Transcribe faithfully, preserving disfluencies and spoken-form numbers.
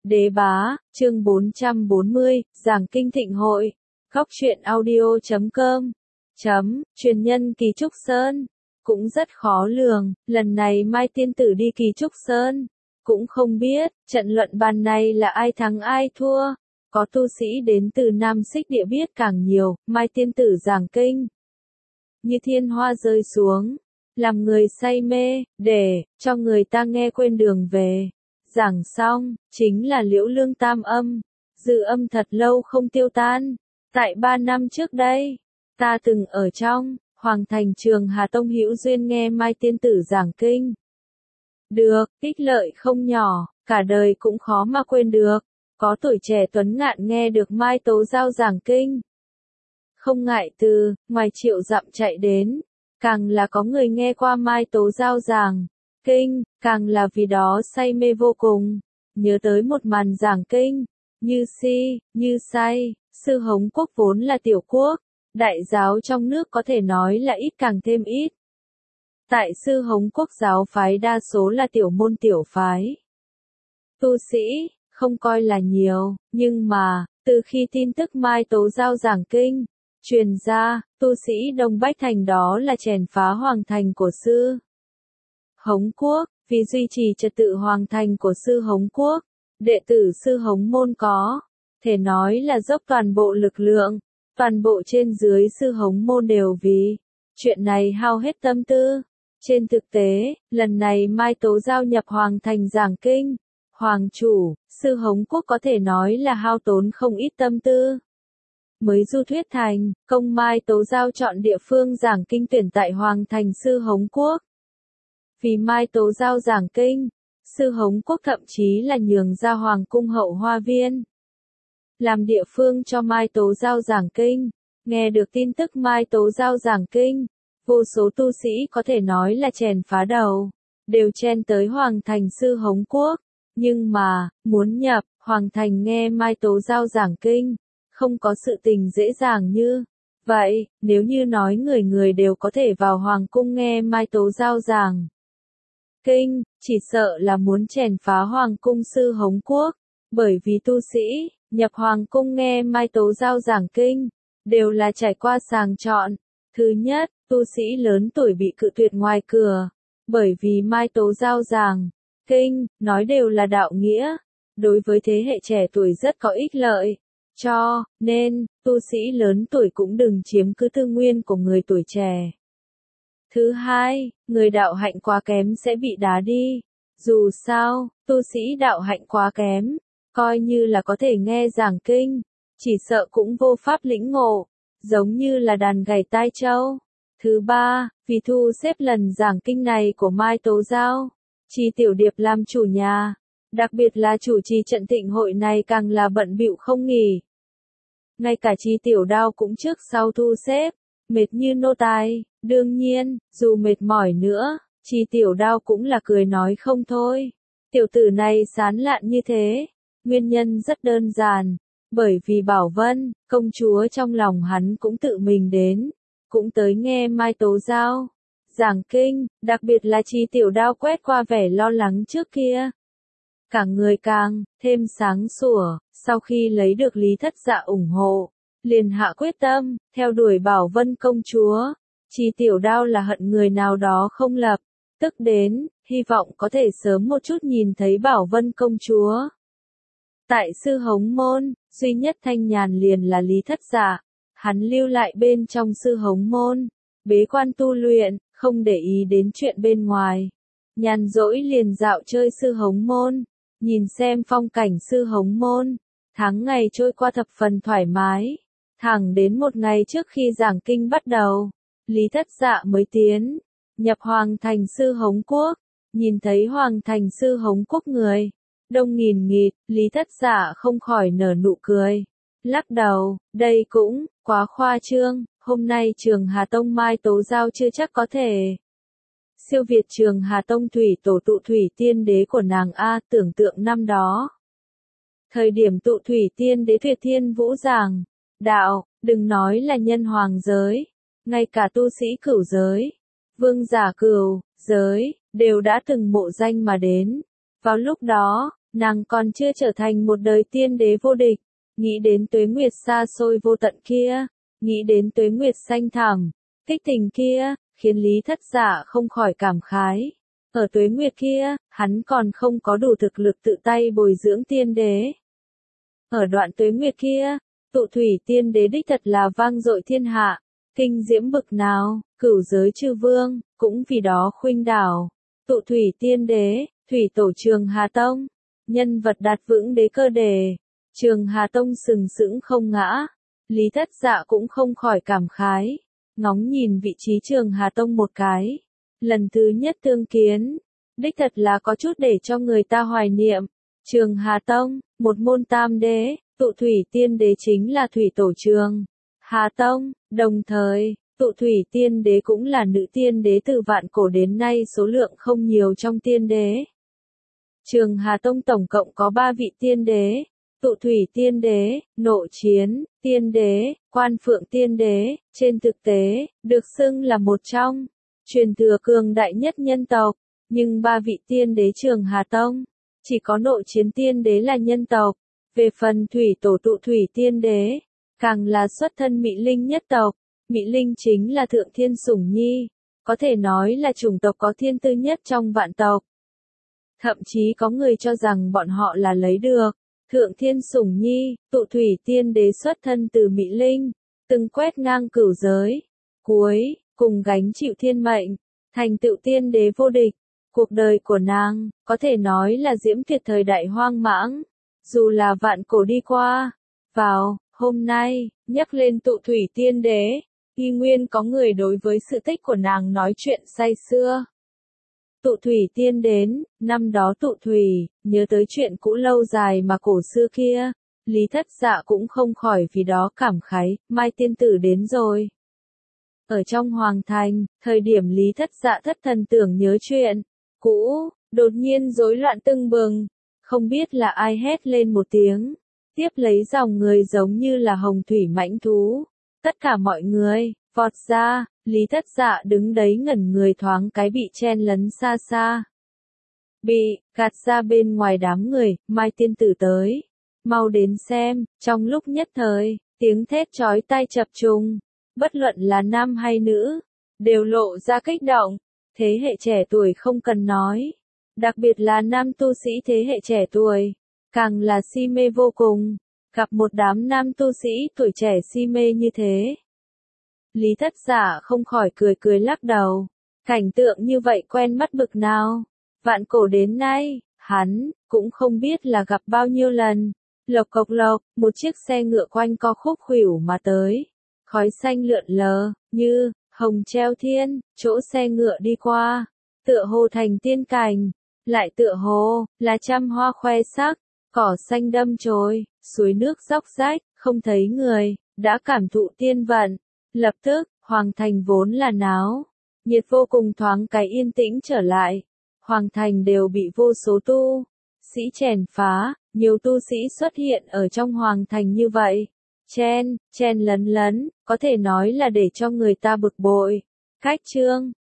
Đế bá, chương bốn trăm bốn mươi, giảng kinh thịnh hội. Góc truyện audio chấm com. Chấm, truyền nhân Kỳ Trúc Sơn. Cũng rất khó lường, lần này Mai Tiên Tử đi Kỳ Trúc Sơn. Cũng không biết, trận luận bàn này là ai thắng ai thua. Có tu sĩ đến từ Nam Xích Địa biết càng nhiều, Mai Tiên Tử giảng kinh. Như thiên hoa rơi xuống, làm người say mê, để cho người ta nghe quên đường về. Giảng xong, chính là Liễu Lương tam âm, dư âm thật lâu không tiêu tan. Tại ba năm trước đây, ta từng ở trong Hoàng Thành Trường Hà Tông hữu duyên nghe Mai Tiên Tử giảng kinh. Được, ích lợi không nhỏ, cả đời cũng khó mà quên được. Có tuổi trẻ tuấn ngạn nghe được Mai Tố Giao giảng kinh. Không ngại từ, ngoài triệu dặm chạy đến, càng là có người nghe qua Mai Tố Giao giảng kinh, càng là vì đó say mê vô cùng. Nhớ tới một màn giảng kinh, như si, như say, sư Hống Quốc vốn là tiểu quốc, đại giáo trong nước có thể nói là ít càng thêm ít. Tại sư Hống Quốc giáo phái đa số là tiểu môn tiểu phái. Tu sĩ, không coi là nhiều, nhưng mà, từ khi tin tức Mai Tố Giao giảng kinh truyền ra, tu sĩ Đông Bách Thành đó là chèn phá hoàng thành của sư Hống Quốc, vì duy trì trật tự hoàng thành của sư Hống Quốc, đệ tử sư Hống môn có thể nói là dốc toàn bộ lực lượng, toàn bộ trên dưới sư Hống môn đều vì chuyện này hao hết tâm tư. Trên thực tế, lần này Mai Tố Giao nhập hoàng thành giảng kinh, hoàng chủ, sư Hống Quốc có thể nói là hao tốn không ít tâm tư. Mới du thuyết thành, công Mai Tố Giao chọn địa phương giảng kinh tuyển tại hoàng thành sư Hống Quốc. Vì Mai Tố Giao giảng kinh, sư Hống Quốc thậm chí là nhường ra hoàng cung hậu hoa viên làm địa phương cho Mai Tố Giao giảng kinh. Nghe được tin tức Mai Tố Giao giảng kinh, vô số tu sĩ có thể nói là chèn phá đầu, đều chen tới hoàng thành sư Hống Quốc. Nhưng mà, muốn nhập hoàng thành nghe Mai Tố Giao giảng kinh, không có sự tình dễ dàng như vậy. Nếu như nói người người đều có thể vào hoàng cung nghe Mai Tố Giao giảng kinh, chỉ sợ là muốn chèn phá hoàng cung sư Hống Quốc. Bởi vì tu sĩ nhập hoàng cung nghe Mai Tố Giao giảng kinh đều là trải qua sàng chọn. Thứ nhất, tu sĩ lớn tuổi bị cự tuyệt ngoài cửa, bởi vì Mai Tố Giao giảng kinh nói đều là đạo nghĩa, đối với thế hệ trẻ tuổi rất có ích lợi. Cho nên, tu sĩ lớn tuổi cũng đừng chiếm cứ tư nguyên của người tuổi trẻ. Thứ hai, người đạo hạnh quá kém sẽ bị đá đi. Dù sao, tu sĩ đạo hạnh quá kém, coi như là có thể nghe giảng kinh, chỉ sợ cũng vô pháp lĩnh ngộ, giống như là đàn gảy tai trâu. Thứ ba, vì thu xếp lần giảng kinh này của Mai Tố Giao, Chi Tiểu Điệp làm chủ nhà, đặc biệt là chủ trì trận thịnh hội này càng là bận bịu không nghỉ. Ngay cả Chi Tiểu Đao cũng trước sau thu xếp, mệt như nô tài. Đương nhiên, dù mệt mỏi nữa, Chi Tiểu Đao cũng là cười nói không thôi. Tiểu tử này sán lạn như thế, nguyên nhân rất đơn giản, bởi vì Bảo Vân, công chúa trong lòng hắn cũng tự mình đến, cũng tới nghe Mai Tố Giao giảng kinh, đặc biệt là Chi Tiểu Đao quét qua vẻ lo lắng trước kia. Cả người càng thêm sáng sủa, sau khi lấy được Lý Thất Dạ ủng hộ, liền hạ quyết tâm, theo đuổi Bảo Vân công chúa. Chi Tiểu Đao là hận người nào đó không lập tức đến, hy vọng có thể sớm một chút nhìn thấy Bảo Vân công chúa. Tại sư Hống môn, duy nhất thanh nhàn liền là Lý Thất Dạ, hắn lưu lại bên trong sư Hống môn, bế quan tu luyện, không để ý đến chuyện bên ngoài. Nhàn rỗi liền dạo chơi sư Hống môn, nhìn xem phong cảnh sư Hống môn. Tháng ngày trôi qua thập phần thoải mái, thẳng đến một ngày trước khi giảng kinh bắt đầu, Lý Thất Dạ mới tiến nhập hoàng thành sư Hống Quốc. Nhìn thấy hoàng thành sư Hống Quốc người đông nghìn nghịt, Lý Thất Dạ không khỏi nở nụ cười, lắc đầu, đây cũng quá khoa trương. Hôm nay Trường Hà Tông Mai Tố Giao chưa chắc có thể siêu việt Trường Hà Tông thủy tổ tụ thủy tiên đế của nàng a. Tưởng tượng năm đó, thời điểm tụ thủy tiên đế tuyệt thiên vũ giảng đạo, đừng nói là nhân hoàng giới, ngay cả tu sĩ cửu giới, vương giả cửu giới đều đã từng mộ danh mà đến. Vào lúc đó, nàng còn chưa trở thành một đời tiên đế vô địch, nghĩ đến tuế nguyệt xa xôi vô tận kia, nghĩ đến tuế nguyệt xanh thẳm, tích tình kia, khiến Lý Thất Dạ không khỏi cảm khái. Ở tuế nguyệt kia, hắn còn không có đủ thực lực tự tay bồi dưỡng tiên đế. Ở đoạn tuế nguyệt kia, tụ thủy tiên đế đích thật là vang dội thiên hạ, kinh diễm bực nào, cửu giới chư vương, cũng vì đó khuynh đảo. Tụ thủy tiên đế, thủy tổ Trường Hà Tông, nhân vật đạt vững đế cơ đề, Trường Hà Tông sừng sững không ngã. Lý Thất Dạ cũng không khỏi cảm khái, ngóng nhìn vị trí Trường Hà Tông một cái. Lần thứ nhất tương kiến, đích thật là có chút để cho người ta hoài niệm. Trường Hà Tông, một môn tam đế, tụ thủy tiên đế chính là thủy tổ Trường Hà Tông, đồng thời, tụ thủy tiên đế cũng là nữ tiên đế từ vạn cổ đến nay số lượng không nhiều trong tiên đế. Trường Hà Tông tổng cộng có ba vị tiên đế, tụ thủy tiên đế, nộ chiến, tiên đế, quan phượng tiên đế, trên thực tế, được xưng là một trong truyền thừa cường đại nhất nhân tộc, nhưng ba vị tiên đế Trường Hà Tông, chỉ có nộ chiến tiên đế là nhân tộc, về phần thủy tổ tụ thủy tiên đế, càng là xuất thân Mỹ Linh nhất tộc, Mỹ Linh chính là thượng thiên sủng nhi, có thể nói là chủng tộc có thiên tư nhất trong vạn tộc. Thậm chí có người cho rằng bọn họ là lấy được thượng thiên sủng nhi, tụ thủy tiên đế xuất thân từ Mỹ Linh, từng quét ngang cửu giới, cuối cùng gánh chịu thiên mệnh, thành tựu tiên đế vô địch. Cuộc đời của nàng, có thể nói là diễm tuyệt thời đại hoang mãng, dù là vạn cổ đi qua. Vào hôm nay, nhắc lên tụ thủy tiên đế, y nguyên có người đối với sự tích của nàng nói chuyện say sưa. Tụ thủy tiên đến, năm đó tụ thủy, nhớ tới chuyện cũ lâu dài mà cổ xưa kia, Lý Thất Dạ cũng không khỏi vì đó cảm khái, mai tiên tử đến rồi. Ở trong hoàng thành, thời điểm Lý Thất Dạ thất thần tưởng nhớ chuyện cũ, đột nhiên rối loạn tưng bừng, không biết là ai hét lên một tiếng, tiếp lấy dòng người giống như là hồng thủy mãnh thú, tất cả mọi người vọt ra. Lý Thất Dạ đứng đấy ngẩn người thoáng cái bị chen lấn xa xa, bị gạt ra bên ngoài đám người. Mai tiên tử tới, mau đến xem. Trong lúc nhất thời, tiếng thét chói tai chập trùng, bất luận là nam hay nữ, đều lộ ra kích động. Thế hệ trẻ tuổi không cần nói, đặc biệt là nam tu sĩ thế hệ trẻ tuổi, càng là si mê vô cùng. Gặp một đám nam tu sĩ tuổi trẻ si mê như thế, Lý Thất Dạ không khỏi cười cười lắc đầu. Cảnh tượng như vậy quen mắt bực nào. Vạn cổ đến nay, hắn cũng không biết là gặp bao nhiêu lần. Lộc cộc lộc, một chiếc xe ngựa quanh co khúc khuỷu mà tới. Khói xanh lượn lờ, như hồng treo thiên, chỗ xe ngựa đi qua, tựa hồ thành tiên cảnh, lại tựa hồ là trăm hoa khoe sắc, cỏ xanh đâm chồi, suối nước róc rách, không thấy người, đã cảm thụ tiên vận. Lập tức, hoàng thành vốn là náo nhiệt vô cùng thoáng cái yên tĩnh trở lại. Hoàng thành đều bị vô số tu sĩ chèn phá, nhiều tu sĩ xuất hiện ở trong hoàng thành như vậy. Chen, chen lấn lấn, có thể nói là để cho người ta bực bội. Cách chương